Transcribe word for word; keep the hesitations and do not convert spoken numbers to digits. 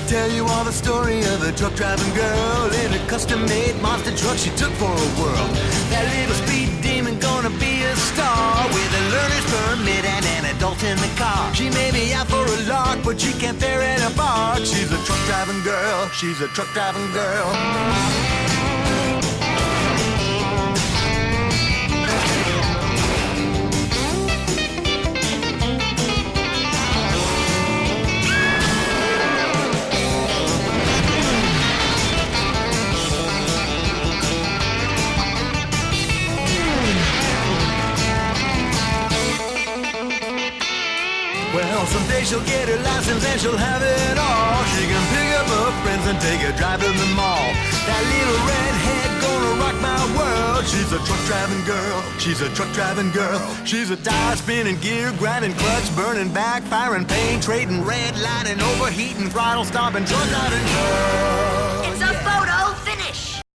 tell you all the story of a truck driving girl in a custom-made monster truck she took for a whirl. That little speed demon gonna be a star with a learner's permit and an adult in the car. She may be out for a lark, but she can't bear it apart. She's a truck driving girl. She's a truck driving girl. Well, someday she'll get her license and she'll have it all. She can pick up her friends and take a drive to the mall. That little redhead gonna rock my world. She's a truck driving girl. She's a truck driving girl. She's a tire spinning, gear grinding, clutch burning, backfiring, paint trading, red lighting, overheating, throttle stomping, truck driving girl.